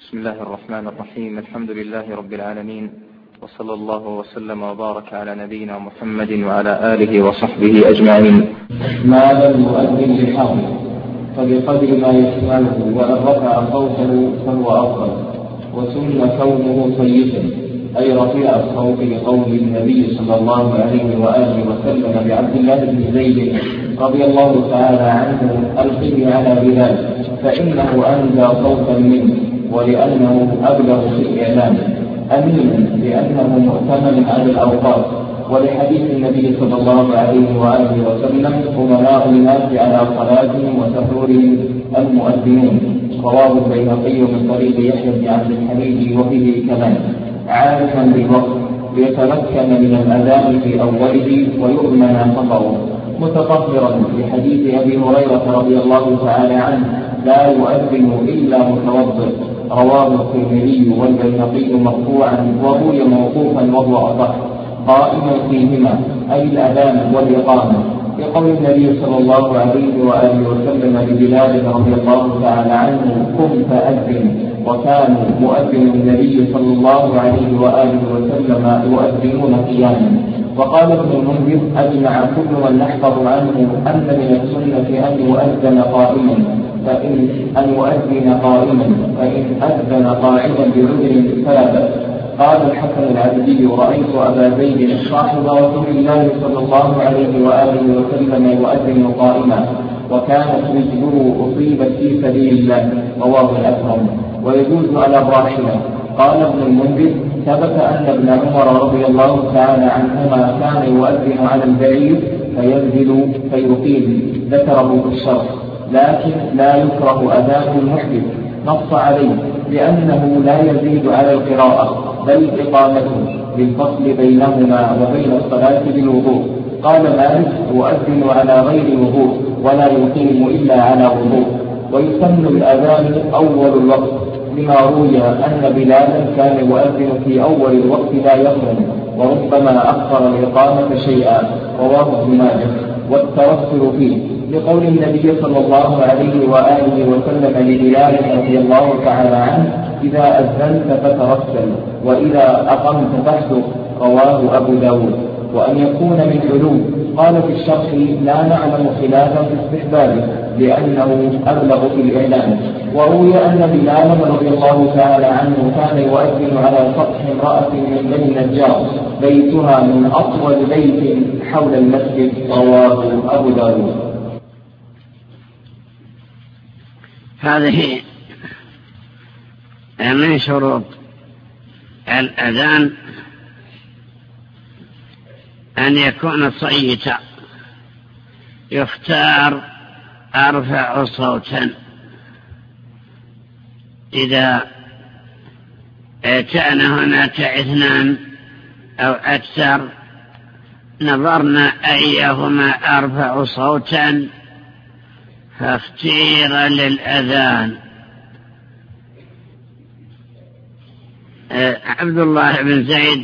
بسم الله الرحمن الرحيم. الحمد لله رب العالمين، وصلى الله وسلم وبارك على نبينا محمد وعلى آله وصحبه أجمعين. ما لم يؤذن بحرف فبقدر ما يشمله، وإن رفع صوته فهو أفضل، وسن كونه صيتا أي رفيع الصوت لقول النبي صلى الله عليه وآله وسلم بعبد الله بن زيد رضي الله تعالى عنه: ألقه على بلال فإنه أنزى صوتا منه، ولأنه أبلغ في الإعلام، أمين لأنه مؤتمن على الأوقات، ولحديث النبي صلى الله عليه وآله وسلم: أمراء الناس على صلاتهم وسحورهم المؤذنون. رواه البيهقي من طريق يحيى بن عبد الحميد وفيه كلام. عارفا بالوقت ليتمكن من الأذان في أوله ويؤمن خطره، متطهرا لحديث أبي هريرة رضي الله تعالى عنه: لا يؤذن إلا متوضئ. رواه الترمذي والبيهقي مرفوعا، وروي موقوفا وهو أصح، قائما فيهما أي الأذان والإقامة، لقول النبي صلى الله عليه وآله وسلم لبلال رضي الله تعالى عنه: قم فأذن. وكان مؤذن النبي صلى الله عليه وآله وسلم يؤذنون قياما. وقال ابن المنذر: أجمع كل من نحفظ عنه أن من السنة أن يؤذن قائما، فإن أذن قاعدا بعذر فلا بأس. قال الحسن العبدي: رأيت أبا زيد صاحب رسول الله صلى الله عليه وآله وسلم يؤذن قائما، وكانت رجله أصيبت في سبيل الله. رواه الأكرم. ويجوز على الراحلة. قال ابن المنذر: ثبت أن ابن عمر رضي الله تعالى عنهما كان يؤذن على البعير فينزل فيقيم، ذكره في الشرح، لكن لا يكره أذان المحدث، نص عليه لأنه لا يزيد على القراءة بل إقامته للفصل بينهما وبين الصلاة بالوضوء. قال مالك: يؤذن على غير وضوء ولا يقيم إلا على وضوء. ويسن الأذان أول الوقت، لما روي أن بلالا كان يؤذن في أول الوقت لا يخرج، وربما أخر الإقامة شيئا. رواه ابن ماجه. والترسل فيه لقول النبي صلى الله عليه وآله وسلم لبلال رضي الله تعالى عنه: إذا أذنت فترسل، وإذا أقمت فاحدث. رواه أبو داود. وأن يكون من علو. قال في الشرح: لا نعلم خلافا في استحبابه لأنه أبلغ في الإعلام. وروي أن بلالا رضي الله تعالى عنه كان يؤذن على سطح امرأة من بني النجار، بيتها من أطول بيت حول المسجد. رواه أبو داود. هذه من شروط الأذان أن يكون صيتا، يختار أرفع صوتا. إذا كان هناك اثنان أو أكثر نظرنا أيهما أرفع صوتا فاختير للأذان. عبد الله بن زيد،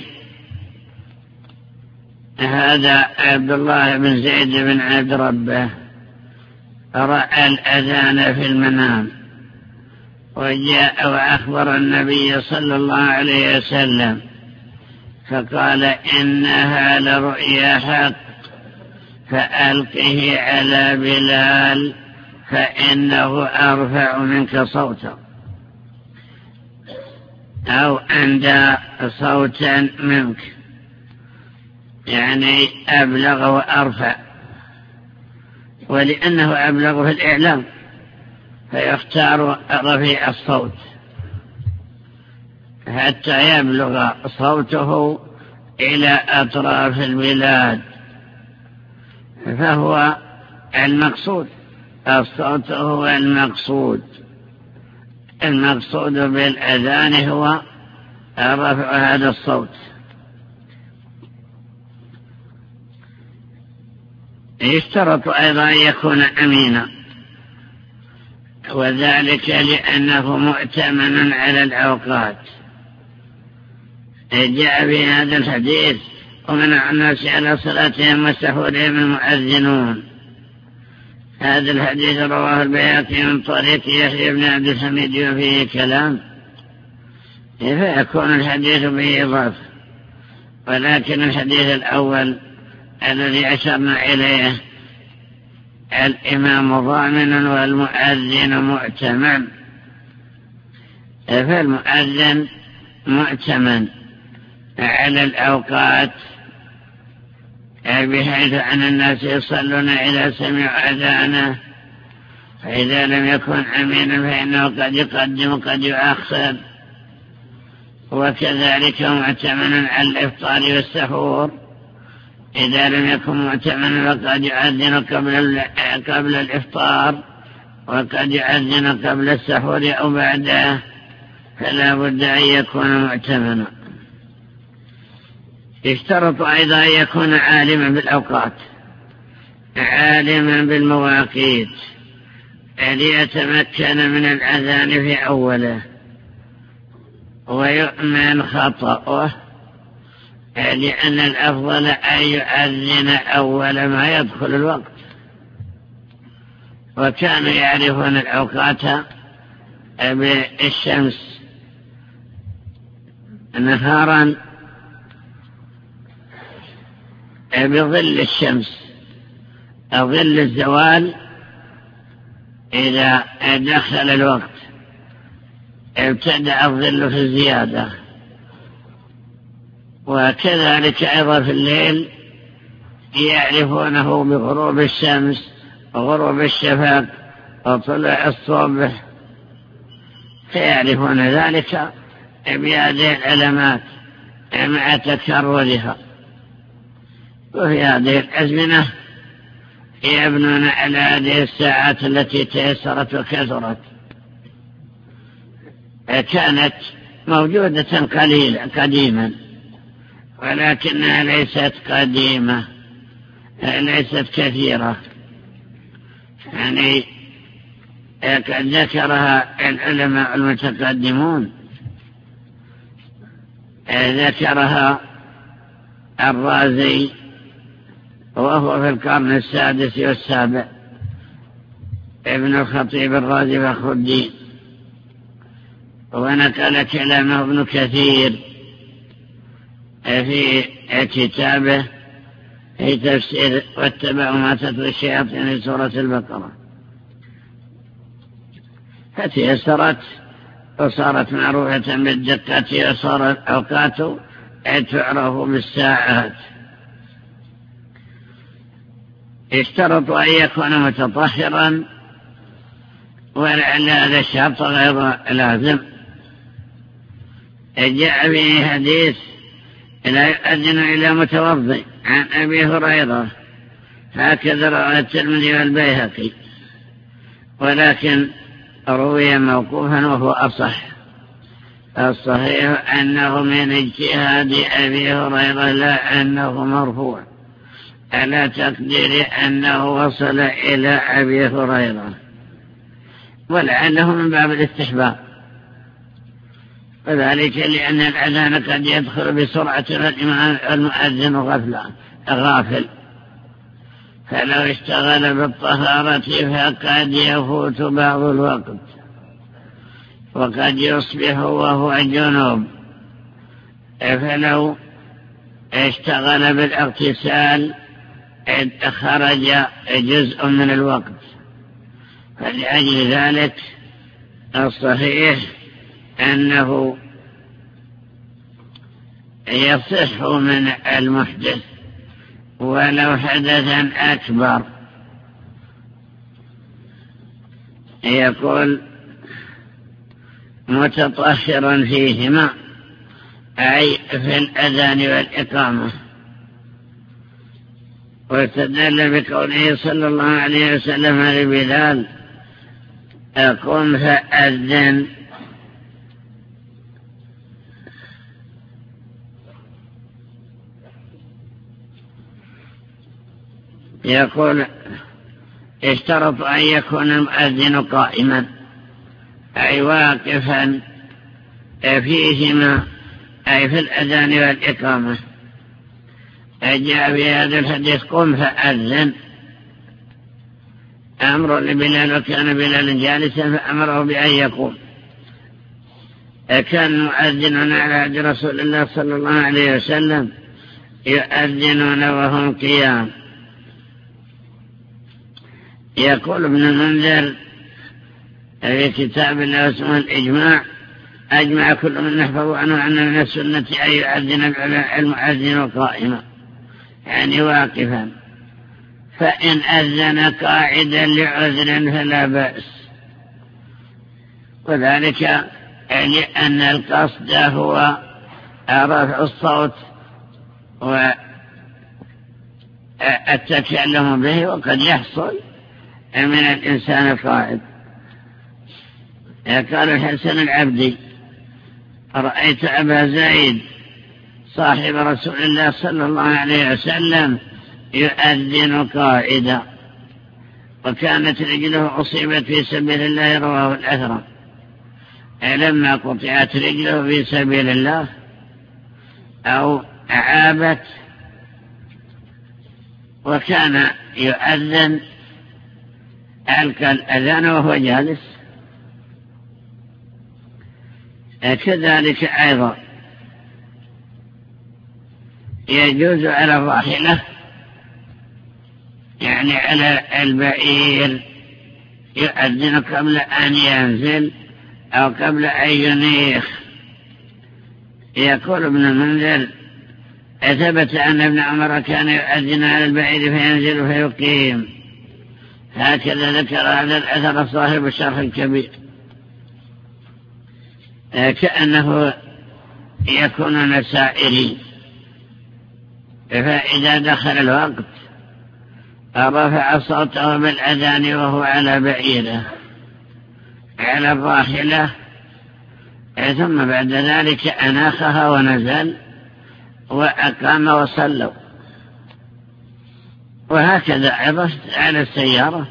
هذا عبد الله بن زيد بن عبد ربه، رأى الأذان في المنام وجاء وأخبر النبي صلى الله عليه وسلم فقال: إنها لرؤيا حق، فألقه على بلال فإنه أرفع منك صوتا، أو أندى صوتا منك، يعني أبلغ وأرفع، ولأنه أبلغ في الإعلام فيختار رفيع الصوت حتى يبلغ صوته إلى أطراف البلاد، فهو المقصود، الصوت هو المقصود بالأذان هو رفع هذا الصوت. يشترط أيضا أن يكون أمينا، وذلك لأنه مؤتمن على الأوقات. جاء في هذا الحديث: ومنع الناس على صلاتهم وسحورهم المؤذنون. هذا الحديث رواه البيهقي من طريق يحيى بن عبد الحميد وفيه كلام. فيكون الحديث به إضافة. ولكن الحديث الأول الذي أشرنا إليه الإمام ضامن والمؤذن مؤتمن، فالمؤذن مؤتمن على الأوقات بحيث أن الناس يصلون إذا سمعوا أذانه، فإذا لم يكن أمينا فإنه قد يقدم قد يؤخر. وكذلك مؤتمن على الإفطار والسحور، إذا لم يكن مؤتمنا فقد يؤذن قبل الإفطار وقد يؤذن قبل السحور أو بعده، فلا بد أن يكون مؤتمنا. يشترط أيضا أن يكون عالما بالأوقات، عالما بالمواقيت، ليتمكن من الأذان في أوله ويؤمن خطأه، لأن الأفضل أن يؤذن أول ما يدخل الوقت. وكانوا يعرفون الأوقات بالشمس نهارا بظل الشمس، ظل الزوال إذا دخل الوقت ابتدأ الظل في الزيادة. وكذلك أيضا في الليل يعرفونه بغروب الشمس وغروب الشفق وطلوع الصبح، فيعرفون ذلك بهذه العلامات مع تكررها. وفي هذه الأزمنة يبنون على هذه الساعات التي تيسرت وكثرت. كانت موجودة قديما، ولكنها ليست قديمة، ليست كثيرة. يعني قد ذكرها العلماء المتقدمون، ذكرها الرازي وهو في القرن السادس والسابع، ابن الخطيب الرازي فخر الدين، ونقل كلامه ابن كثير في كتابه في تفسير واتبعوا ما تتلو الشياطين في سورة البقرة، فتيسرت وصارت معروفة بالدقة، وصارت أوقات تعرف بالساعات. اشترط أن يكون متطهرا، ولعل هذا الشرط غير لازم. جاء به حديث لا يؤذن إلا متوضئ عن أبي هريرة، هكذا رواه الترمذي والبيهقي، ولكن روي موقوفا وهو أصح. الصحيح أنه من اجتهاد أبي هريرة لا أنه مرفوع، على تقدير أنه وصل إلى أبي هريرة، ولعله من باب الاستحباب، وذلك لأن الأذان قد يدخل بسرعة والمؤذن غافل، فلو اشتغل بالطهارة فقد يفوت بعض الوقت، وقد يصبح وهو جنوب، فلو اشتغل بالاغتسال خرج جزء من الوقت. فلأجل ذلك الصحيح أنه يصح من المحدث ولو حدثا أكبر. يقول متطهرا فيهما، أي في الأذان والإقامة. واستدل بقوله صلى الله عليه وسلم لبلال قم فأذن، يقول اشترط أن يكون المؤذن قائما، أي واقفا فيهما، أي في الأذان والإقامة. جاء في هذا الحديث قم فأذن، أمر لبلال، وكان بلال جالسا فأمره بأن يقوم. كان المؤذنون على عهد رسول الله صلى الله عليه وسلم يؤذنون وهم قيام. يقول ابن المنذر في كتاب له اسمه الإجماع: أجمع كل من نحفظ عنه أن من السنة أن يؤذن المؤذن قائما، يعني واقفا، فإن أذن قاعدا لعذر فلا بأس، وذلك لأن القصد هو رفع الصوت والتكلم به، وقد يحصل من الإنسان القاعد. قال الحسن العبدي: رأيت أبا زيد صاحب رسول الله صلى الله عليه وسلم يؤذن قاعدا، وكانت رجله أصيبت في سبيل الله، رواه الأثرم. لما قطعت رجله في سبيل الله أو عابت، وكان يؤذن ألقى الأذان وهو جالس. كذلك أيضا يجوز على الراحلة، يعني على البعير، يؤذن قبل أن ينزل أو قبل أن ينيخ. يقول ابن المنذر: ثبت أن ابن عمر كان يؤذن على البعير فينزل فيقيم. هكذا ذكر هذا الأثر صاحب الشرح الكبير، كأنه يكون نسائري، فإذا دخل الوقت رفع صوته بالأذان وهو على بعيره على الراحلة، ثم بعد ذلك أناخها ونزل وأقام وصلوا. وهكذا أيضا على السيارة،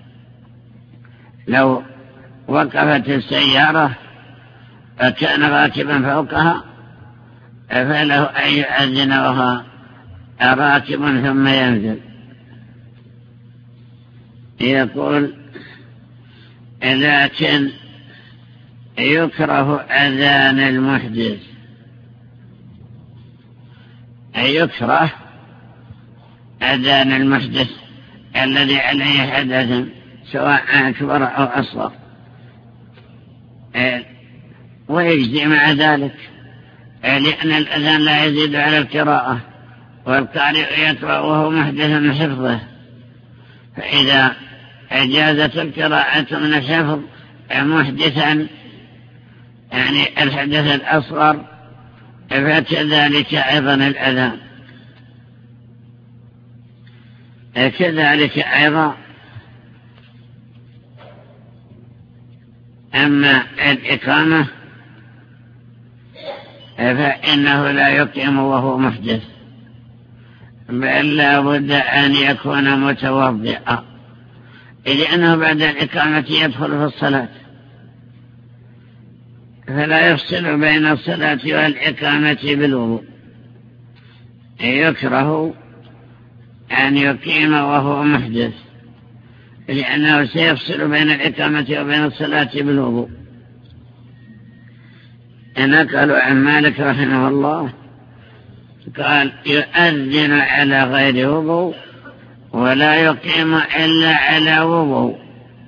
لو وقفت السيارة فكان راكبا فوقها فله أن يؤذن وهو راكب ثم ينزل. يقول: لكن يكره أذان المحدث، يكره أذان المحدث الذي عليه حدث سواء أكبر أو أصغر، ويجزي مع ذلك، لأن الأذان لا يزيد على القراءة، والقارئ يقرأ وهو محدث من حفظه، فإذا أجازت القراءة من الحفظ محدثا، يعني الحدث الأصغر، فكذلك أيضا الأذان. كذلك أيضا أما الإقامة فإنه لا يقيم وهو محدث، بل لا بد أن يكون متوضئا، لأنه بعد الإقامة يدخل في الصلاة، فلا يفصل بين الصلاة والإقامة بالوضوء. يكره أن يقيم وهو محدث، لأنه سيفصل بين الإقامة وبين الصلاة بالوضوء. نقلوا عن مالك رحمه الله قال: يؤذن على غير وضوء ولا يقيم إلا على وضوء.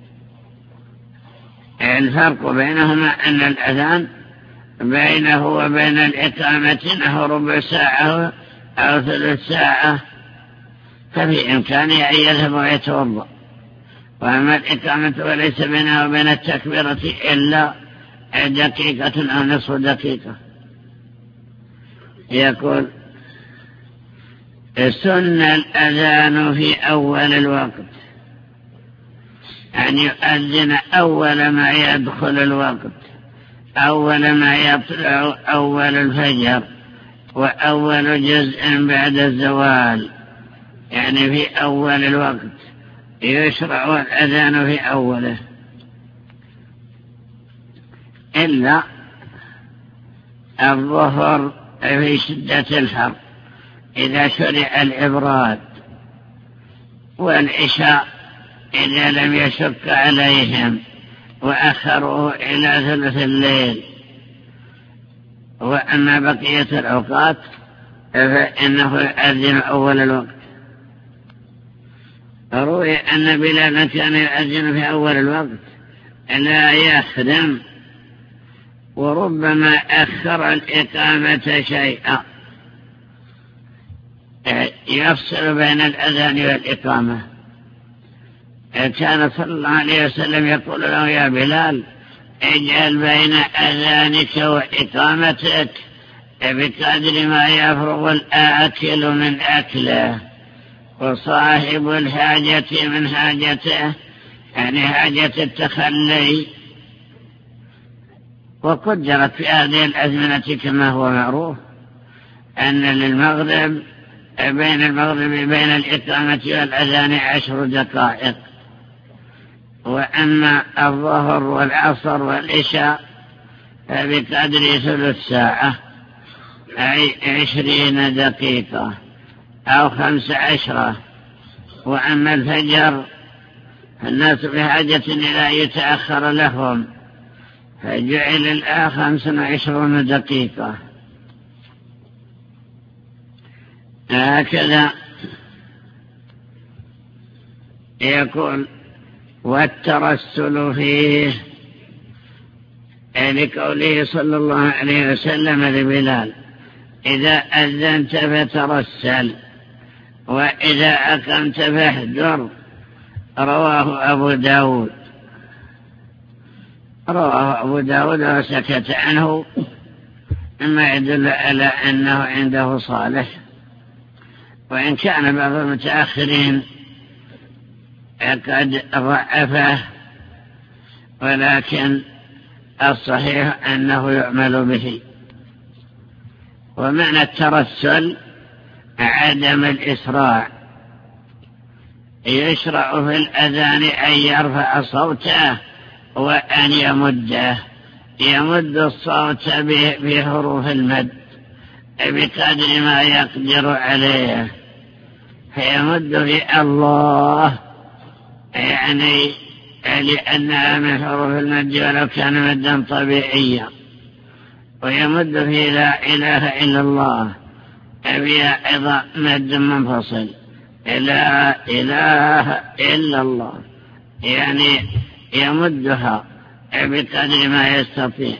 الفرق بينهما أن الأذان بينه وبين الإقامة نحو ربع ساعة أو ثلث ساعة، ففي إمكانه أن يذهب ويتوضأ، وأما الإقامة وليس بينها وبين التكبيرة إلا دقيقة أو نصف دقيقة. يقول: سن الأذان في أول الوقت، أن يؤذن أول ما يدخل الوقت، أول ما يطلع أول الفجر، وأول جزء بعد الزوال، يعني في أول الوقت يشرع الأذان في أوله، إلا الظهر في شدة الحر إذا شرع الإبراد، والعشاء إذا لم يشق عليهم وأخروه إلى ثلث الليل، وأما بقية الأوقات فإنه يؤذن أول الوقت. روي أن بلالا كان يؤذن في أول الوقت لا يخدم، وربما أخر الإقامة شيئا يفصل بين الأذان والإقامة. كان صلى الله عليه وسلم يقول له: يا بلال، اجعل بين أذانك وإقامتك بقدر ما يفرغ الآكل من أكله وصاحب الحاجة من حاجته، يعني حاجة التخلي. وقدرت في هذه الأزمنة كما هو معروف أن للمغرب بين الإقامة والأذان 10 دقائق، وأما الظهر والعصر والعشاء فبقدر ثلث ساعة، أي 20 دقيقة أو 15. وأما الفجر الناس بحاجة إلى يتأخر لهم فجعل الآن 25 دقيقة. هكذا يقول: والترسل فيه، لقوله صلى الله عليه وسلم لبلال: إذا أذنت فترسل، وإذا أقمت فاهجر. رواه أبو داود وسكت عنه، مما يدل على أنه عنده صالح، وإن كان بعض المتأخرين قد ضعفه، ولكن الصحيح أنه يعمل به. ومعنى الترسل عدم الإسراع. يشرع في الأذان أن يرفع صوته وأن يمد الصوت بحروف المد بقدر ما يقدر عليه، فيمد في الله، يعني لأنها من حروف المد ولو كان مدا طبيعيا. ويمد في لا إله إلا الله أيضا مد منفصل، لا إله إلا الله، يعني يمدها بقدر ما يستطيع.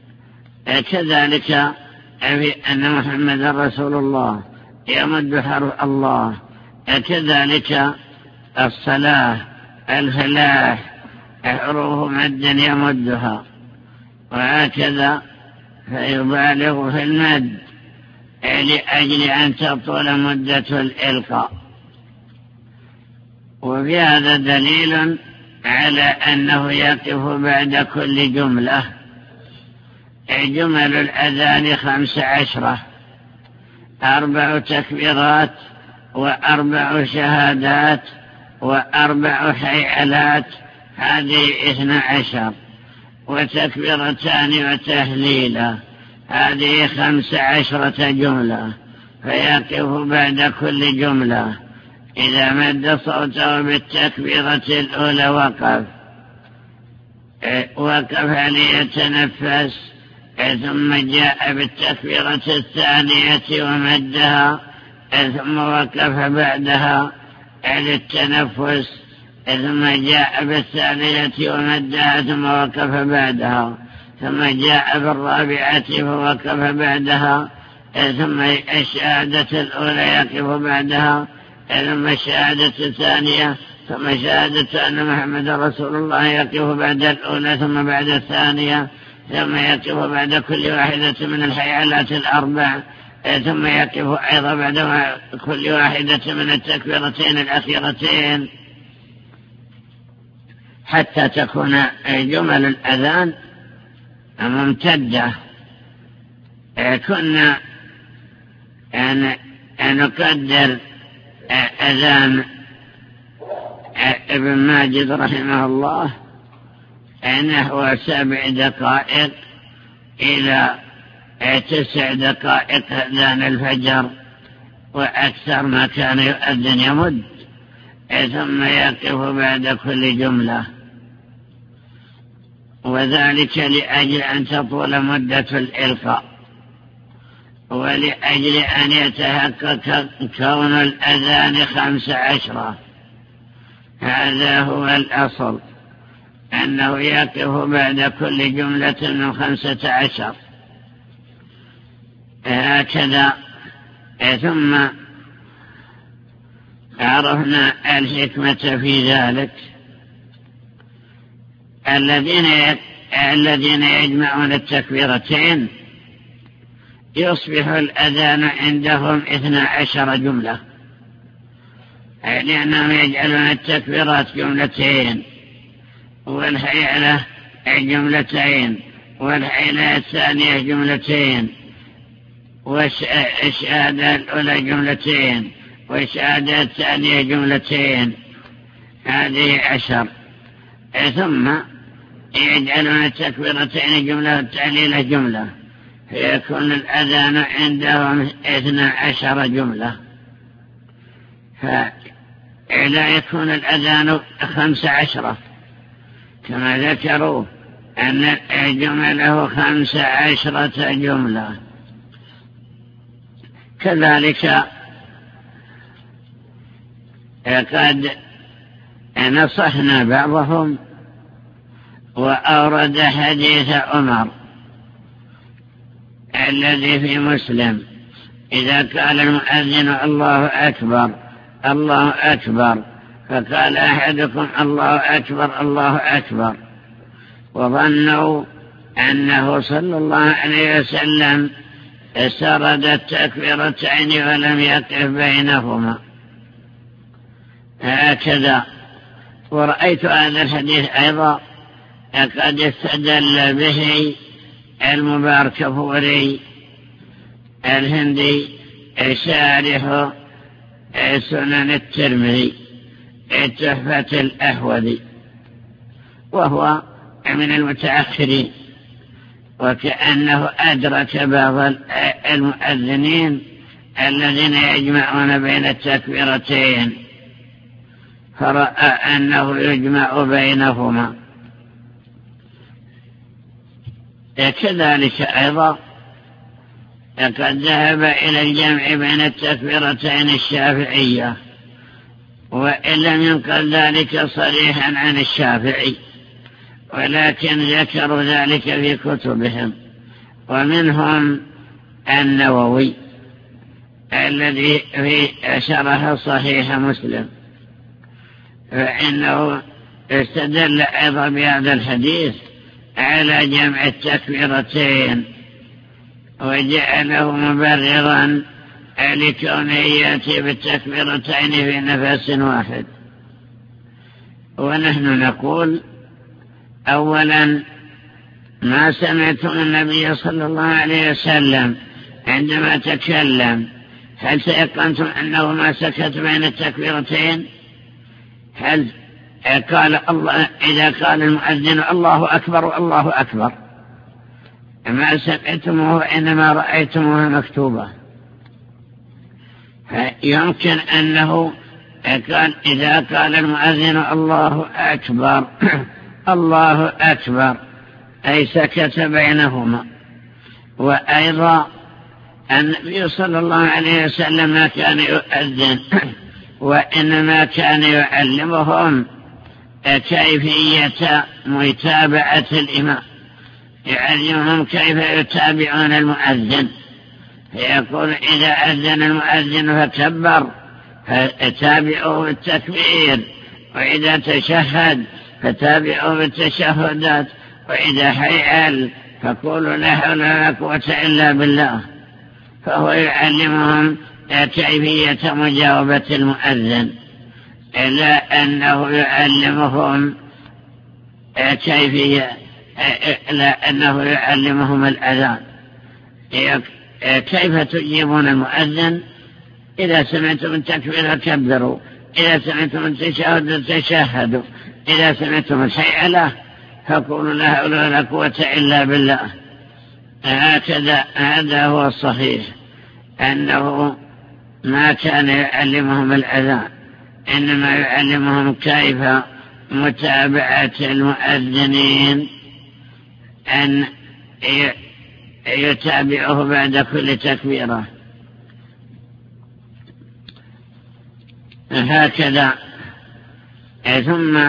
كذلك في أن محمد رسول الله يمد حرف الله. كذلك الصلاة، الفلاح، حروف مد يمدها، وهكذا فيبالغ في المد لأجل أن تطول مدة الإلقاء. وفي هذا دليل على أنه يقف بعد كل جملة. جمل الأذان 15، 4 تكبيرات و4 شهادات و4 حيعلات، هذه 12، وتكبيرتان وتهليلة، هذه 15 جملة. فيقف بعد كل جملة. إذا مد صوته بالتكبيرة الأولى وقف ليتنفس، ثم جاء بالتكبيرة الثانية ومدها، ثم وقف بعدها للتنفس، ثم جاء بالثانية ومدها، ثم وقف بعدها، ثم جاء بالرابعة فوقف بعدها، ثم الشهادة الأولى يقف بعدها، ثم الشهادة الثانية، ثم شهادة أن محمد رسول الله يقف بعد الأولى ثم بعد الثانية، ثم يقف بعد كل واحدة من الحيعلات 4، ثم يقف أيضا بعد كل واحدة من التكبيرتين الأخيرتين، حتى تكون جمل الأذان ممتدة. كنا نقدر أذان ابن ماجد رحمه الله نحو 7 دقائق إلى 9 دقائق أذان الفجر، وأكثر ما كان يؤذن يمد، ثم يقف بعد كل جملة، وذلك لأجل أن تطول مدة الإلقاء. ولأجل أن يتحقق كون الأذان 15. هذا هو الأصل، أنه يقف بعد كل جملة من 15. هكذا. ثم عرفنا الحكمة في ذلك. الذين يجمعون التكبيرتين يصبح الأذان عندهم 12 جملة، لأنهم يجعلون التكبيرات جملتين، والهيئة جملتين، والهيئة الثانية جملتين، والشهادة الأولى جملتين، والشهادة الثانية جملتين. هذه 10. ثم يجعلون التكبيرتين جملة والتعليل جملة، فيكون الأذان عندهم 12 جملة. فلا يكون الأذان 15 كما ذكروا أن جمله 15 جملة. كذلك قد نصحنا بعضهم وأورد حديث عمر الذي في مسلم: إذا قال المؤذن الله أكبر الله أكبر، فقال أحدكم الله أكبر الله أكبر، وظنوا أنه صلى الله عليه وسلم سرد التكبيرتين ولم يقف بينهما. هكذا. ورأيت هذا الحديث أيضا قد استدل به المباركفوري الهندي شارح سنن الترمذي تحفة الأحوذي، وهو من المتأخرين، وكأنه أدرك بعض المؤذنين الذين يجمعون بين التكبيرتين، فرأى أنه يجمع بينهما. كذلك أيضا قد ذهب إلى الجمع بين التكبيرتين الشافعية، وإن لم ينقل ذلك صريحا عن الشافعي، ولكن ذكروا ذلك في كتبهم. ومنهم النووي الذي في شرح صحيح مسلم، فإنه استدل أيضا بهذا الحديث على جمع التكبيرتين، وجعله مبررا لكونه يأتي بالتكبيرتين في نفس واحد. ونحن نقول: أولا، ما سمعتم النبي صلى الله عليه وسلم عندما تكلم هل تيقنتم أنه ما سكت بين التكبيرتين؟ هل قال الله إذا قال المؤذن الله أكبر الله أكبر ما سمعتموه، إنما رأيتموه مكتوبة؟ يمكن أنه قال إذا قال المؤذن الله أكبر الله أكبر أي سكت بينهما. وأيضا النبي صلى الله عليه وسلم ما كان يؤذن، وإنما كان يعلمهم كيفية متابعة الإمام، يعلمهم كيف يتابعون المؤذن، فيقول إذا أذن المؤذن فكبر فتابعوا بالتكبير، وإذا تشهد فتابعوا بالتشهدات، وإذا حيعل فقولوا لا حول ولا قوة إلا بالله. فهو يعلمهم كيفية مجاوبة المؤذن، لا أنه يعلمهم لا أنه يعلمهم الأذان. كيف تجيبون المؤذن؟ إذا سمعتم التكبير كبروا، إذا سمعتم التشهد تشهدوا، إذا سمعتم الحيعلة فقولوا لا حول ولا قوة إلا بالله. هكذا. هذا هو الصحيح، أنه ما كان يعلمهم الأذان، إنما يعلمهم كيف متابعة المؤذنين، أن يتابعه بعد كل تكبيرة. هكذا. ثم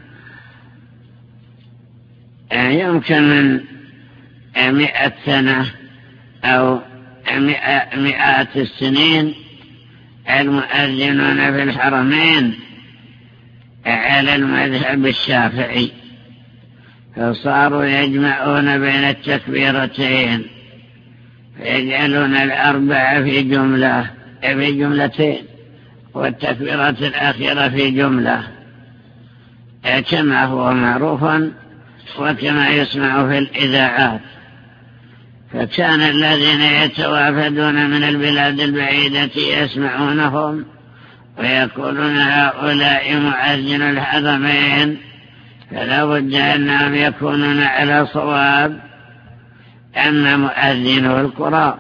يمكن من 100 سنة أو 100 السنين المؤذنون في الحرمين على المذهب الشافعي، فصاروا يجمعون بين التكبيرتين، فيجعلون الأربعة في جملتين والتكبيرات الأخيرة في جملة، كما هو معروفا وكما يسمع في الإذاعات. فكان الذين يتوافدون من البلاد البعيدة يسمعونهم ويقولون هؤلاء مؤذن الحرمين، فلا بد أنهم يكونون على صواب. أما مؤذنو القرى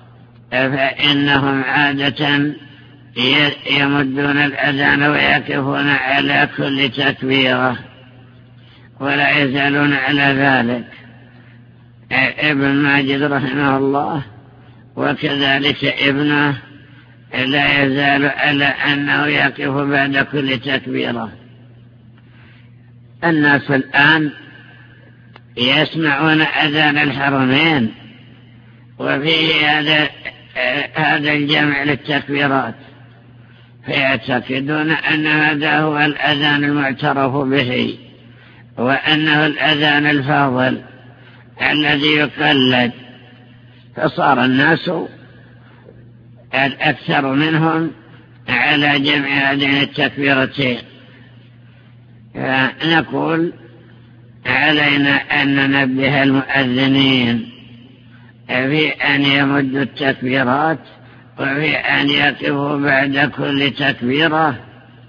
فإنهم عادة يمدون الأذان ويقفون على كل تكبيرة ولا يزالون على ذلك. ابن ماجد رحمه الله وكذلك ابنه لا يزال على أنه يقف بعد كل تكبيرة. الناس الآن يسمعون أذان الحرمين وفيه هذا الجمع للتكبيرات، فيعتقدون أن هذا هو الأذان المعترف به وأنه الأذان الفاضل الذي يقلد، فصار الناس الأكثر منهم على جمع هذين التكبيرتين. نقول علينا أن ننبه المؤذنين في أن يمدوا التكبيرات وفي أن يقفوا بعد كل تكبيرة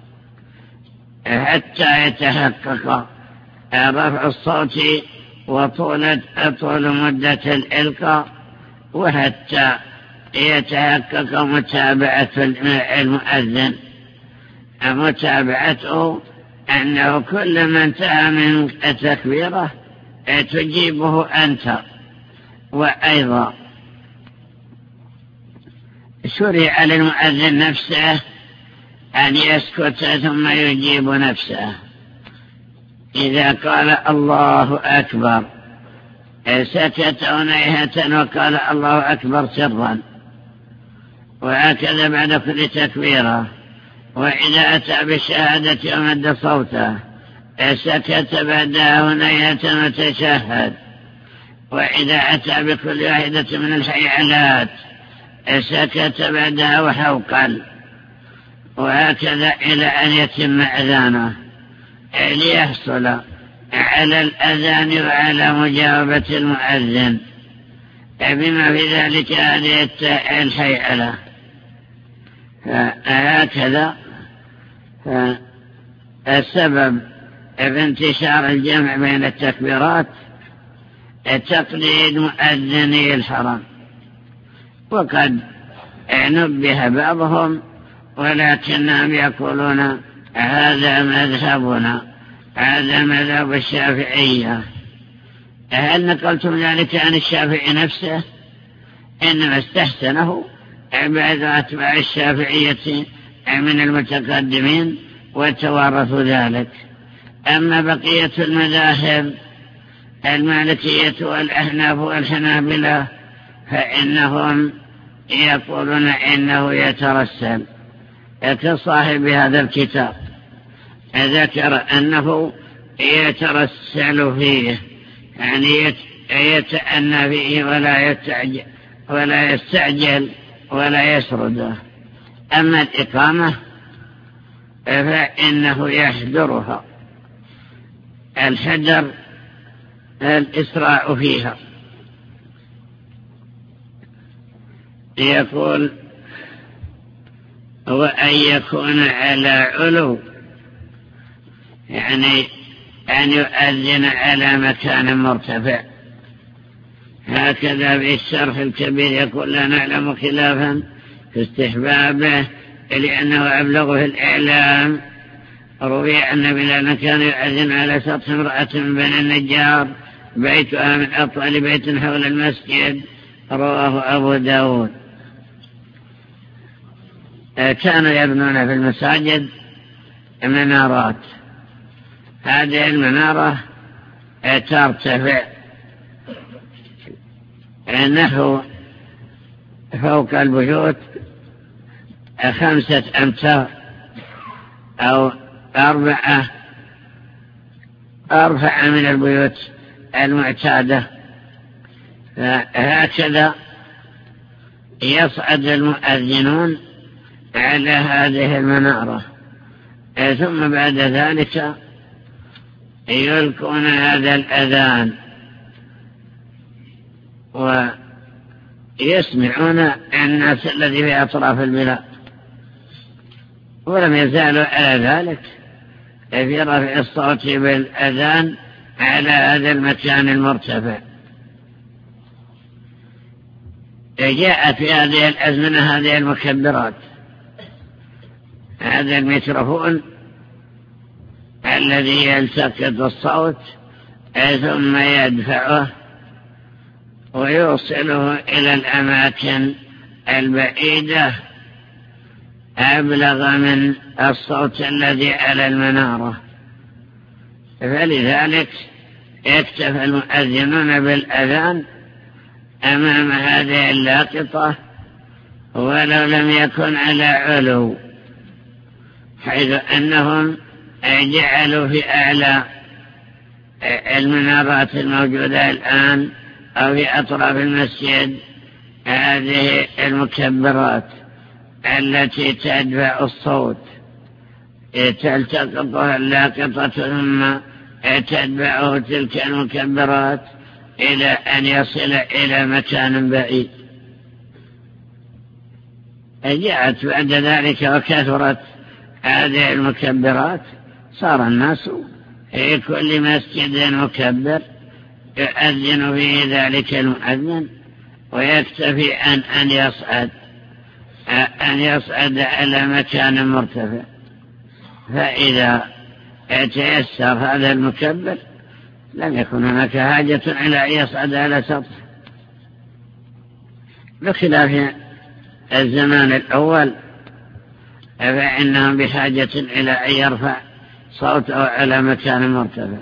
حتى يتحقق رفع الصوت وطول مدة الإلقاء، وحتى يتحقق متابعة المؤذن، متابعته أنه كل من انتهى من التكبيرة تجيبه أنت. وأيضا شرع للمؤذن نفسه أن يسكت ثم يجيب نفسه. إذا قال الله أكبر سكت أنيهة وقال الله أكبر سرا، وهكذا بعد كل تكبيرة. وإذا أتى بالشهادة ومد صوته سكت بعدها أنيهة وتشهد. وإذا أتى بكل واحدة من الحيالات سكت بعدها وحوقا، وهكذا إلى أن يتم أذانه، ليحصل على الأذان وعلى مجاوبة المؤذن بما في ذلك هذه الحيالة. هكذا السبب في انتشار الجمع بين التكبيرات تقليد مؤذني الحرم، وقد نبه بعضهم ولكنهم يقولون هذا مذهبنا، هذا مذهب الشافعية. هل نقلتم ذلك عن الشافعي نفسه؟ إنما استحسنه بعض أتباع الشافعية من المتقدمين وتوارثوا ذلك. أما بقية المذاهب المالكية والأحناف والحنابلة فإنهم يقولون إنه يترسل، كصاحب هذا الكتاب ذكر أنه يترسل فيه، يعني يتأنى فيه ولا يستعجل ولا يسرده. أما الإقامة فإنه يحذرها، الحذر الإسراع فيها. يقول وأن يكون على علو، يعني أن يؤذن على مكان مرتفع. هكذا في الشرح الكبير يقول لا نعلم خلافا في استحبابه لأنه أبلغ في الإعلام. روي أن بلالا كان يؤذن على سطح امرأة من بني النجار بيتها من أطول بيت حول المسجد، رواه أبو داود. كانوا يبنون في المساجد منارات. هذه المنارة ترتفع نحو فوق البيوت 5 أمتار أو 4 أرفع من البيوت المعتادة. هكذا يصعد المؤذنون على هذه المنارة، ثم بعد ذلك يلقون هذا الأذان ويسمعون الناس الذي في أطراف البلاد، ولم يزالوا على ذلك في رفع الصوت بالأذان على هذا المكان المرتفع. جاءت في هذه الأزمنة هذه المكبرات، هذا الميكروفون الذي يلتقط الصوت ثم يدفعه ويوصله إلى الأماكن البعيدة أبلغ من الصوت الذي على المنارة. فلذلك يكتفي المؤذنون بالأذان أمام هذه اللاقطة ولو لم يكن على علو، حيث أنهم جعلوا في أعلى المنارات الموجودة الآن أو في أطراف المسجد هذه المكبرات التي تدفع الصوت، تلتقطها اللاقطة ثم تدفعه تلك المكبرات إلى أن يصل إلى مكان بعيد. جاءت بعد ذلك وكثرت هذه المكبرات، صار الناس في كل مسجد مكبر يؤذن فيه ذلك المؤذن، ويكتفي أن يصعد على مكان مرتفع. فإذا يتيسر هذا المكبر لم يكن هناك حاجة إلى أن يصعد على سطح، بخلاف الزمان الأول فإنهم بحاجة إلى أن يرفع صوته على مكان مرتفع.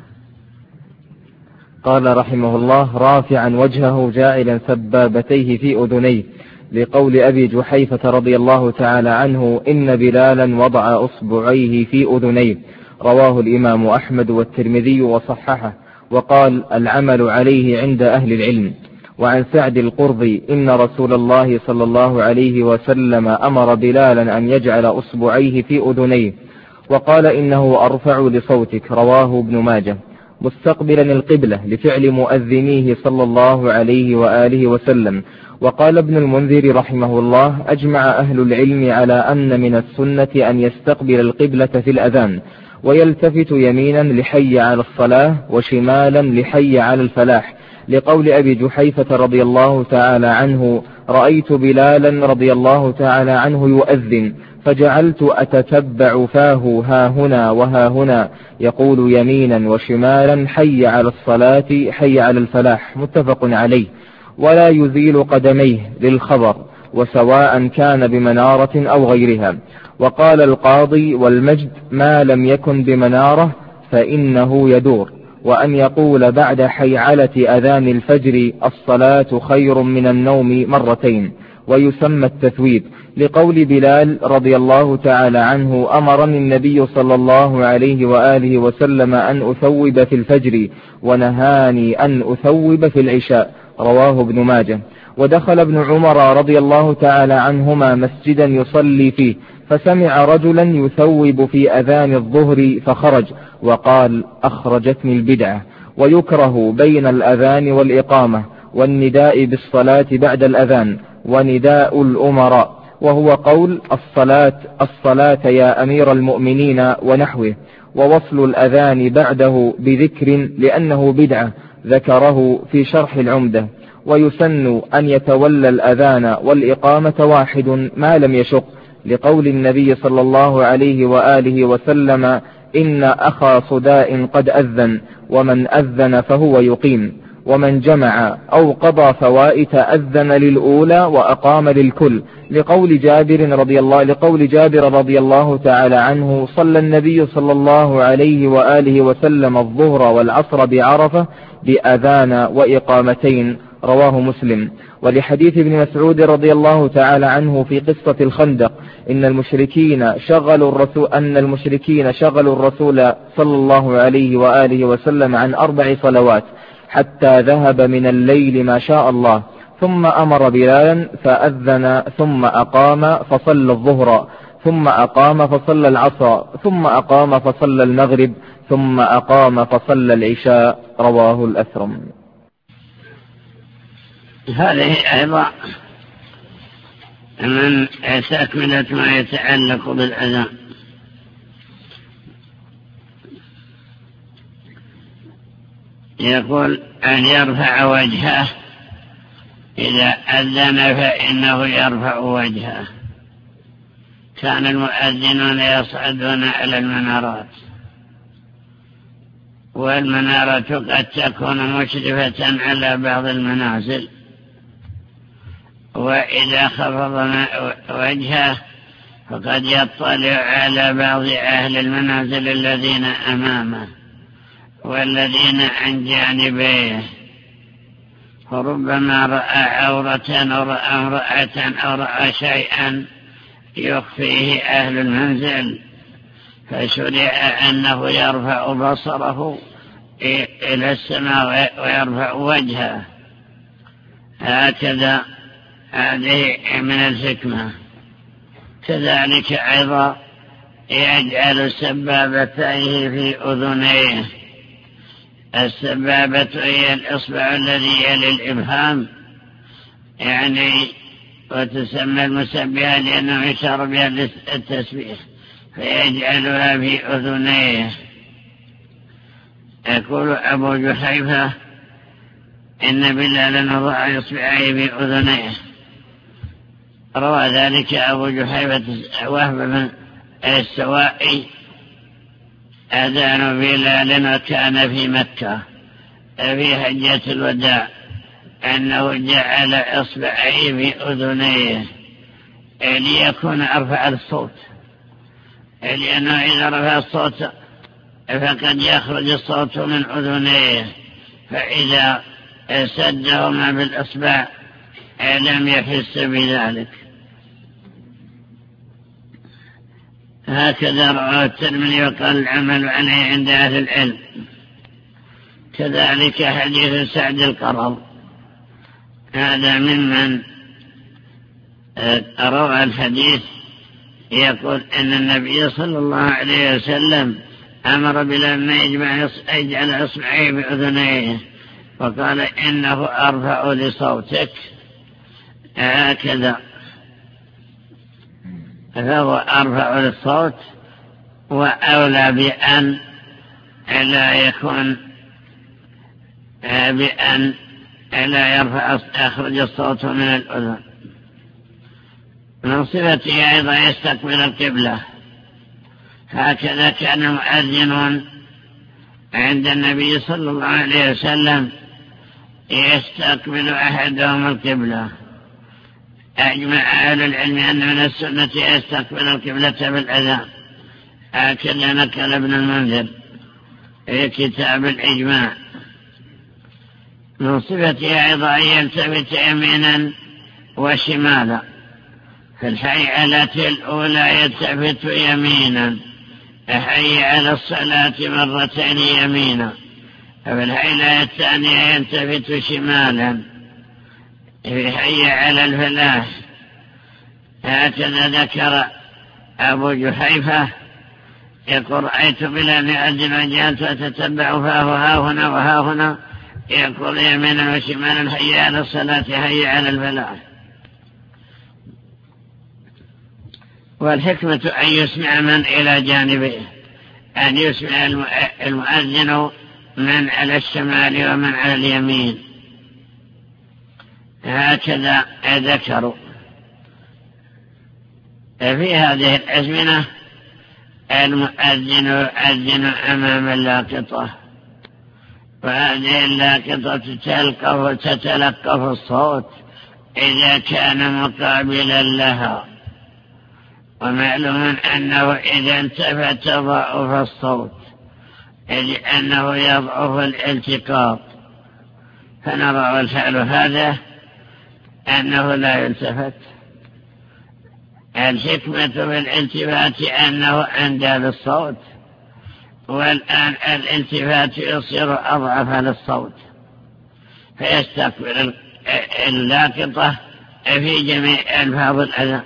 قال رحمه الله: رافعا وجهه جاعلا سبابتيه في أذنيه، لقول أبي جحيفة رضي الله تعالى عنه: إن بلالا وضع أصبعيه في أذنيه. رواه الإمام أحمد والترمذي وصححه، وقال: العمل عليه عند أهل العلم. وعن سعد القرظي: إن رسول الله صلى الله عليه وسلم أمر بلالا أن يجعل أصبعيه في أذنيه، وقال: إنه أرفع لصوتك. رواه ابن ماجه. مستقبلا القبلة لفعل مؤذنيه صلى الله عليه وآله وسلم. وقال ابن المنذر رحمه الله: أجمع أهل العلم على أن من السنة أن يستقبل القبلة في الأذان، ويلتفت يمينا لحي على الصلاة وشمالا لحي على الفلاح، لقول أبي جحيفة رضي الله تعالى عنه: رأيت بلالا رضي الله تعالى عنه يؤذن، فجعلت أتتبع فاه ها هنا وها هنا، يقول يمينا وشمالا حي على الصلاة حي على الفلاح. متفق عليه. ولا يزيل قدميه للخبر، وسواء كان بمنارة أو غيرها. وقال القاضي: والمجد ما لم يكن بمنارة فإنه يدور. وأن يقول بعد حيعلة أذان الفجر: الصلاة خير من النوم مرتين. ويسمى التثويب، لقول بلال رضي الله تعالى عنه: أمرني النبي صلى الله عليه وآله وسلم أن أثوب في الفجر، ونهاني أن أثوب في العشاء. رواه ابن ماجه. ودخل ابن عمر رضي الله تعالى عنهما مسجدا يصلي فيه، فسمع رجلا يثوب في أذان الظهر فخرج، وقال: أخرجتني البدعة. ويكره بين الأذان والإقامة والنداء بالصلاة بعد الأذان ونداء الأمراء، وهو قول: الصلاة يا أمير المؤمنين ونحوه، ووصل الأذان بعده بذكر لأنه بدعة، ذكره في شرح العمدة. ويسن أن يتولى الأذان والإقامة واحد ما لم يشق، لقول النبي صلى الله عليه وآله وسلم: إن أخا صداء قد أذن، ومن أذن فهو يقيم. ومن جمع أو قضى فوائت أذن للأولى وأقام للكل، لقول جابر رضي الله تعالى عنه: صلى النبي صلى الله عليه وآله وسلم الظهر والعصر بعرفة بأذان وإقامتين، رواه مسلم. ولحديث ابن مسعود رضي الله تعالى عنه في قصة الخندق: أن المشركين شغلوا الرسول صلى الله عليه وآله وسلم عن 4 صلوات حتى ذهب من الليل ما شاء الله، ثم أمر بلالا فأذن، ثم أقام فصلى الظهر، ثم أقام فصلى العصر، ثم أقام فصلى المغرب، ثم أقام فصلى العشاء، رواه الأثرم. هذه أيضا من تكملة ما يتعلق بالأذان. يقول أن يرفع وجهه إذا أذن فإنه يرفع وجهه. كان المؤذنون يصعدون على المنارات، والمنارة قد تكون مشرفة على بعض المنازل، وإذا خفض وجهه فقد يطلع على بعض أهل المنازل الذين أمامه والذين عن جانبيه، فربما رأى عورة أو رأى امرأة أو رأى شيئا يخفيه أهل المنزل، فشرع أنه يرفع بصره إلى السماء ويرفع وجهه هكذا. هذه من الحكمة. كذلك أيضا يجعل سبابتيه في أذنيه. السبابة هي الإصبع الذي يلي الإبهام، وتسمى المسبحة لأنه يشار بها التسبيح، فيجعلها في أذنيه. يقول أبو جحيفة: إن بلالا وضع إصبعيه في أذنيه. روى ذلك أبو جحيفة وهب بن السوائي: أذان بلال وكان في مكة في حجة الوداع أنه جعل إصبعيه في أذنيه ليكون أرفع الصوت، لأنه إذا رفع الصوت فقد يخرج الصوت من أذنيه، فإذا سدهما بالإصبع لم يحس بذلك. هكذا رواه الترمذي وقال العمل عليه عند أهل العلم. كذلك حديث سعد القرض، هذا ممن روى الحديث، يقول أن النبي صلى الله عليه وسلم أمر بلال أن يجعل إصبعيه بأذنيه، وقال إنه أرفع لصوتك هكذا، فهو أرفع للصوت وأولى بأن لا يكون بأن لا يخرج الصوت من الأذن. من صفته أيضا يستقبل القبلة. هكذا كان المؤذنون عند النبي صلى الله عليه وسلم يستقبل أحدهم القبلة. أجمع أهل العلم أن من السنة يستقبل القبلة بالأذان، هكذا نقل ابن المنذر في كتاب الإجماع. من صفته أيضا يلتفت يمينا وشمالا. في الحيعلة الأولى يلتفت يمينا، حي على الصلاة مرتين يمينا. وفي الحيعلة الثانية يلتفت شمالا، في حي على الفلاح. هكذا ذكر أبو جحيفة، يقول: رأيت بلال يؤذن وجهلت أتتبع فاه ها هنا وها هنا، يقول يمينا وشمالا: حي على الصلاة حي على الفلاح. والحكمة أن يسمع من إلى جانبه، أن يسمع المؤذن من على الشمال ومن على اليمين. هكذا ذكروا. في هذه الأزمنة المؤذن يؤذن أمام اللاقطة، وهذه اللاقطة تتلقف الصوت إذا كان مقابلا لها. ومعلوم أنه إذا التفت ضعف الصوت لأنه يضعف الالتقاط، فنرى الحال هذا أنه لا يلتفت. الحكمة بالالتفات أنه أندى للصوت، والآن الالتفات يصير أضعف للصوت فيستقبل اللاقطة في جميع ألفاظ الأذان.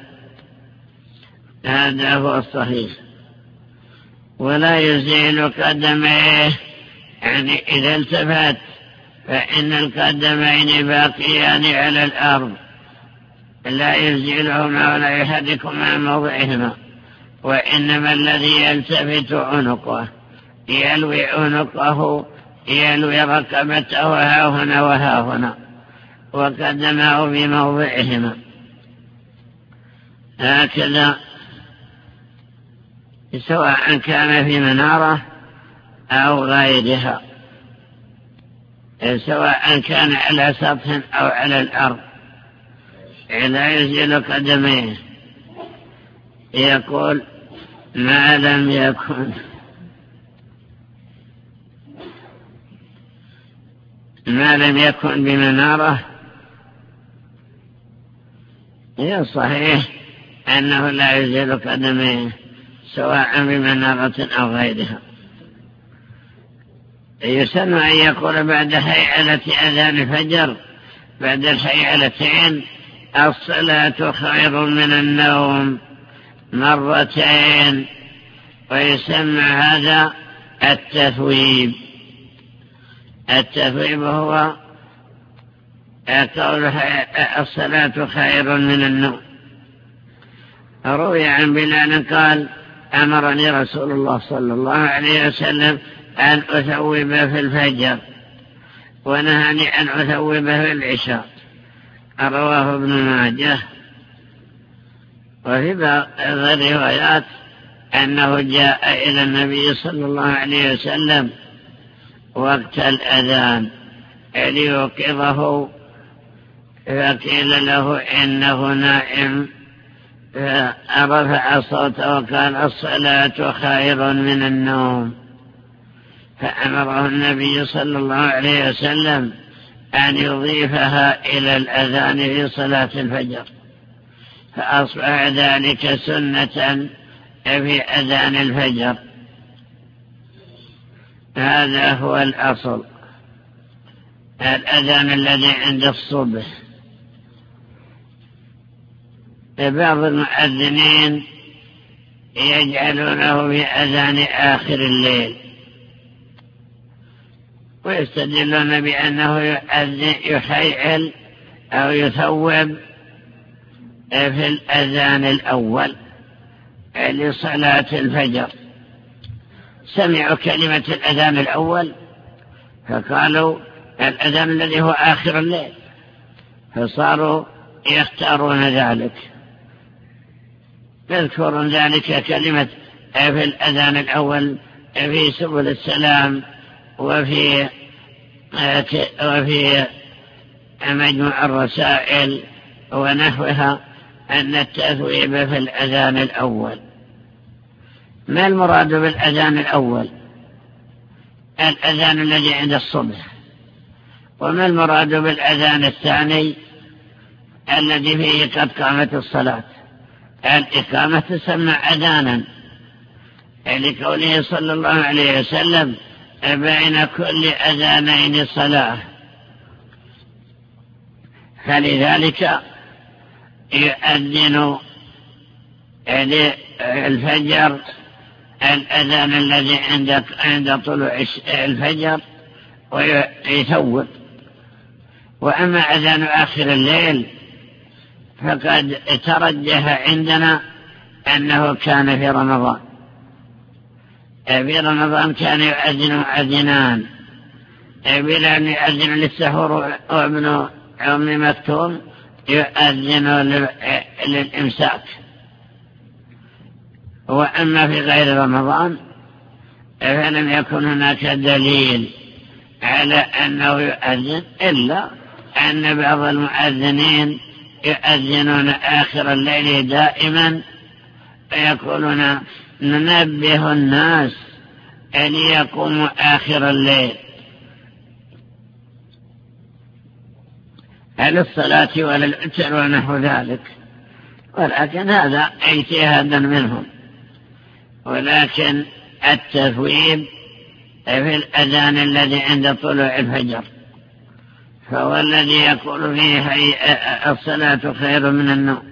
هذا هو الصحيح. ولا يزيل قدميه، يعني إذا التفت فإن القدمين باقيان على الأرض لا يزيلهما ولا يحركهما عن موضعهما، وإنما الذي يلتفت عنقه، يلوي عنقه، يلوي رقبته وهاهنا وهاهنا، وقدمه في موضعهما هكذا، سواء كان في منارة أو غيرها، سواء كان على سطح أو على الأرض، لا يزيل قدميه. يقول ما لم يكن بمنارة، هي صحيح أنه لا يزيل قدميه سواء بمنارة أو غيرها. يسن أن يقول بعد حيعلة أذان الفجر، بعد الحيعلتين: الصلاة خير من النوم مرتين، ويسمى هذا التثويب. التثويب هو قولها الصلاة خير من النوم. روي عن بلال قال: أمرني رسول الله صلى الله عليه وسلم أن أثوب في الفجر، ونهاني أن أثوب في العشاء. رواه ابن ماجه. وفي بعض الروايات أنه جاء إلى النبي صلى الله عليه وسلم وقت الأذان ليوقظه، فقيل له إنه نائم، فرفع صوته وقال: الصلاة خير من النوم. فأمره النبي صلى الله عليه وسلم أن يضيفها إلى الأذان في صلاة الفجر، فأصبح ذلك سنة في أذان الفجر. هذا هو الأصل. الأذان الذي عند الصبح، بعض المؤذنين يجعلونه في أذان آخر الليل، ويستدلون بأنه يحيعل أو يثوب في الأذان الأول لصلاة الفجر. سمعوا كلمة الأذان الأول فقالوا الأذان الذي هو آخر الليل، فصاروا يختارون ذلك، يذكرون ذلك كلمة في الأذان الأول في سبل السلام وفي مجموع الرسائل ونحوها، أن التثويب في الأذان الأول. ما المراد بالأذان الأول؟ الأذان الذي عند الصبح. وما المراد بالأذان الثاني الذي فيه قد قامت الصلاة؟ الإقامة تسمى أذانا لقوله صلى الله عليه وسلم: بين كل أذانين صلاة. فلذلك يؤذن الفجر الأذان الذي عند طلوع الفجر ويثوب. وأما أذان آخر الليل فقد ترجح عندنا أنه كان في رمضان. في رمضان كان يؤذن مؤذنان، بلال يؤذن للسحور، وابن أم مكتوم يؤذن للإمساك. وأما في غير رمضان فلم يكن هناك دليل على أنه يؤذن، إلا أن بعض المؤذنين يؤذنون آخر الليل دائما، فيقولون ننبه الناس أن يقوموا آخر الليل على الصلاة ولا العتر ونحو ذلك، ولكن هذا اجتهادا منهم. ولكن التثويب في الأذان الذي عند طلوع الفجر فهو الذي يقول فيه الصلاة خير من النوم،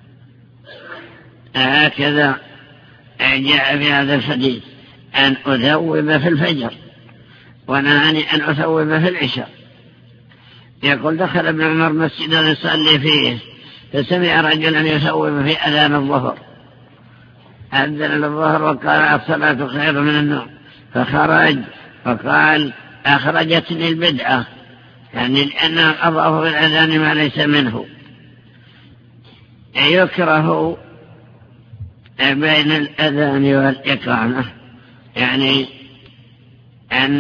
هكذا جاء في هذا الحديث أن أثوب في الفجر، ونهاني أن أثوب في العشاء. يقول دخل ابن عمر مسجدا يصلي فيه فسمع رجلا يثوب في أذان الظهر، أذن الظهر وقال الصلاة خير من النوم، فخرج فقال أخرجتني البدعة، يعني لأنهم أضافوا في الأذان ما ليس منه. يكره بين الأذان والإقامة، يعني أن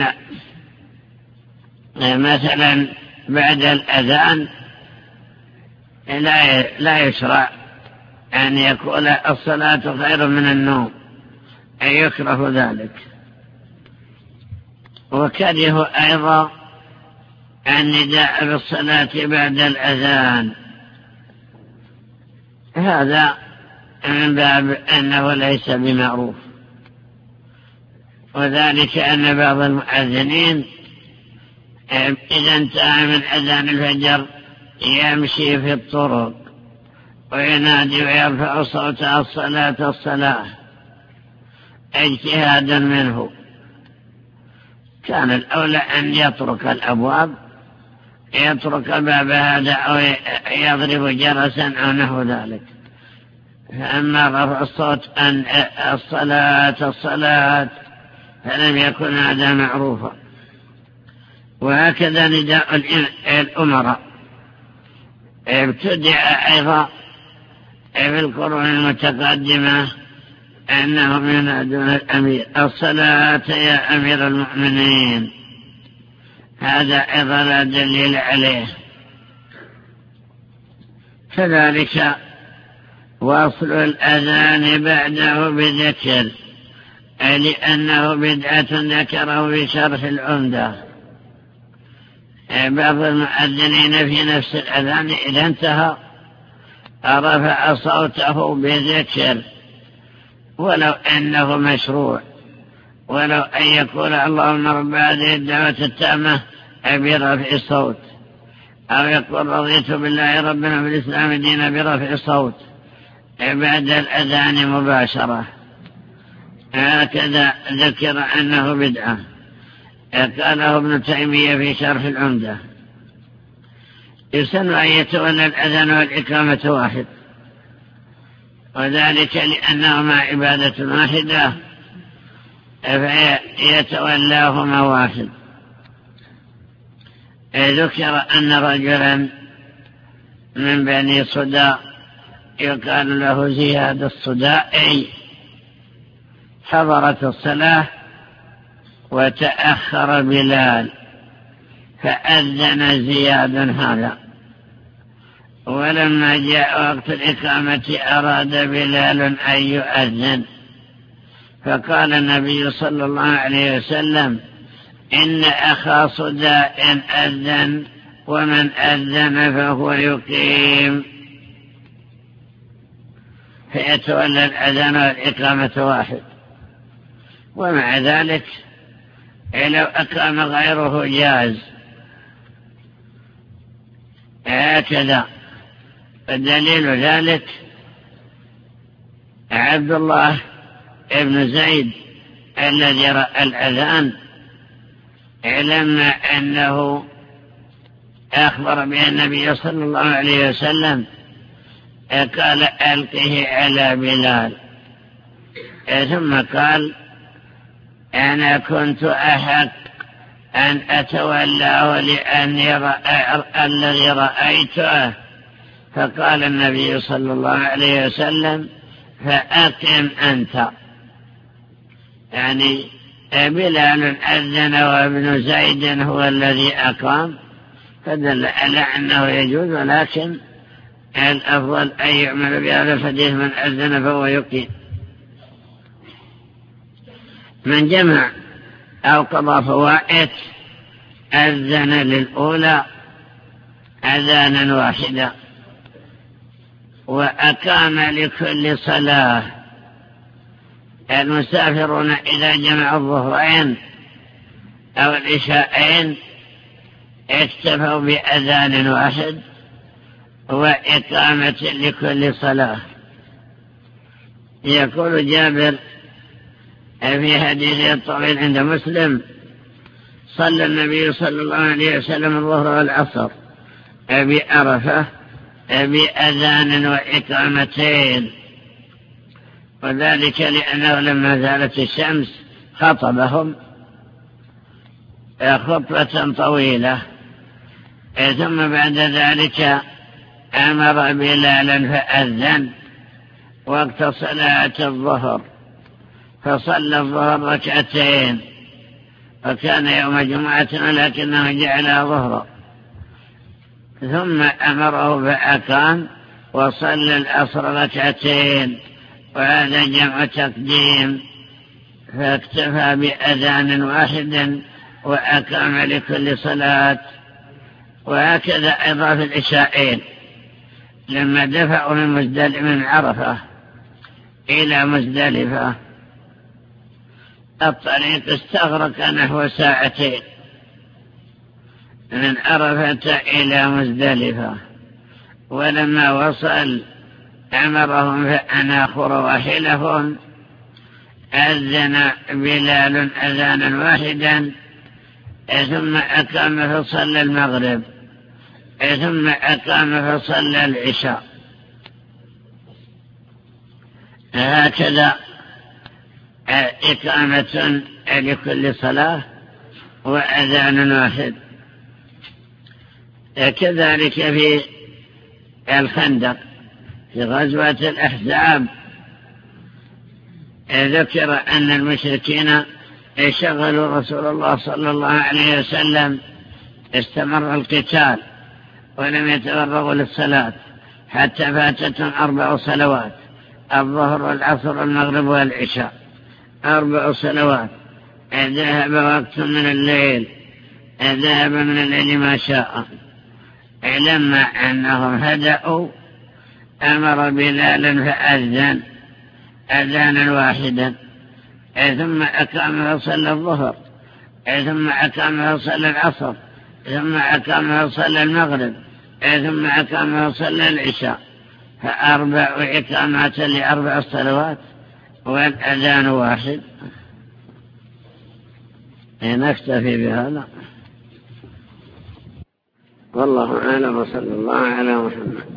مثلا بعد الأذان لا يشرع أن يقول الصلاة خير من النوم، أي يكره ذلك. وكره أيضا النداء بالصلاة بعد الأذان، هذا من باب أنه ليس بمعروف، وذلك أن بعض المؤذنين إذا انتهى من أذان الفجر يمشي في الطرق وينادي ويرفع صوته الصلاة الصلاة اجتهادا منه. كان الأولى أن يترك الأبواب، يترك باب هذا أو يضرب جرسا أو نحو ذلك. فأما رفع الصوت أن الصلاة فلم يكن هذا معروفا. وهكذا نداء الأمراء ابتدع أيضا في القرون المتقدمة أنهم ينادون الأمير الصلاة يا أمير المؤمنين، هذا أيضا لا دليل عليه. كذلك وصل الأذان بعده بذكر، لأنه بدعة ذكره في شرح العمدة. بعض المؤذنين في نفس الأذان إذا انتهى رفع صوته بذكر ولو أنه مشروع، ولو أن يقول اللهم رب هذه الدعوة التامة برفع الصوت، أو يقول رضيت بالله ربنا بالإسلام دينا برفع الصوت بعد الأذان مباشرة. هكذا ذكر أنه بدعة، قاله ابن تيمية في شرح العمدة. يسن أن يتولى الأذان والإقامة واحد، وذلك لأنهما عبادة واحدة فيتولاهما واحد. ذكر أن رجلا من بني صداء يقال له زياد الصدائي حضرت الصلاة وتأخر بلال فأذن زياد هذا، ولما جاء وقت الإقامة أراد بلال أن يؤذن، فقال النبي صلى الله عليه وسلم إن أخا صداء أذن ومن أذن فهو يقيم، فيتولى الأذان والإقامة واحد. ومع ذلك لو أقام غيره جاز. هكذا الدليل ذلك عبد الله ابن زيد الذي رأى الأذان لما أنه أخبر به النبي صلى الله عليه وسلم قال ألقه على بلال، ثم قال أنا كنت أحق أن أتولاه لأني الذي رأيته. فقال النبي صلى الله عليه وسلم فأقم أنت، يعني بلال أذن وابن زيد هو الذي أقام، فدل على أنه يجوز، ولكن الأفضل أن يعمل بهذا الحديث من أذن فهو يقيم. من جمع أو قضى فوائد أذن للأولى أذانا واحدا، وأقام لكل صلاة. المسافرون إذا جمعوا الظهرين أو العشاءين اكتفوا بأذان واحد وإقامة لكل صلاة. يقول جابر في حديثه الطويل عند مسلم: صلى النبي صلى الله عليه وسلم الظهر والعصر بعرفة بأذان وإقامتين، وذلك لأنه لما زالت الشمس خطبهم خطبة طويلة، ثم بعد ذلك أمر بلالا فأذن وقت صلاة الظهر، فصلى الظهر ركعتين، وكان يوم جمعة ولكنه جعلها ظهرا، ثم أمره فأقام وصلى العصر ركعتين، وهذا جمع تقديم، فاكتفى بأذان واحد وأقام لكل صلاة. وهكذا أيضا في العشاءين لما دفعوا من عرفة إلى مزدلفة الطريق استغرق نحو ساعتين من عرفة إلى مزدلفة، ولما وصل أمرهم فأناخوا رواحلهم، أذن بلال أذانا واحدا، ثم أقام فصلى المغرب، ثم أقام فصلى العشاء. هكذا إقامة لكل صلاة وأذان واحد. كذلك في الخندق في غزوة الأحزاب ذكر أن المشركين شغلوا رسول الله صلى الله عليه وسلم، استمر القتال ولم يتفرغوا للصلاة حتى فاتتهم 4 صلوات: الظهر والعصر والمغرب والعشاء، 4 صلوات. ذهب وقت من الليل، ذهب من الليل ما شاء. لما أنهم هدأوا أمر بلالا فأذن أذانا واحدا، ثم أقام فصلى الظهر، ثم أقام فصلى العصر، ثم أقام فصلى المغرب، ثم أقام فصلى العشاء، ف4 إقامات ل4 صلوات والأذان واحد. نكتفي بهذا، والله أعلم، وصلى الله على محمد.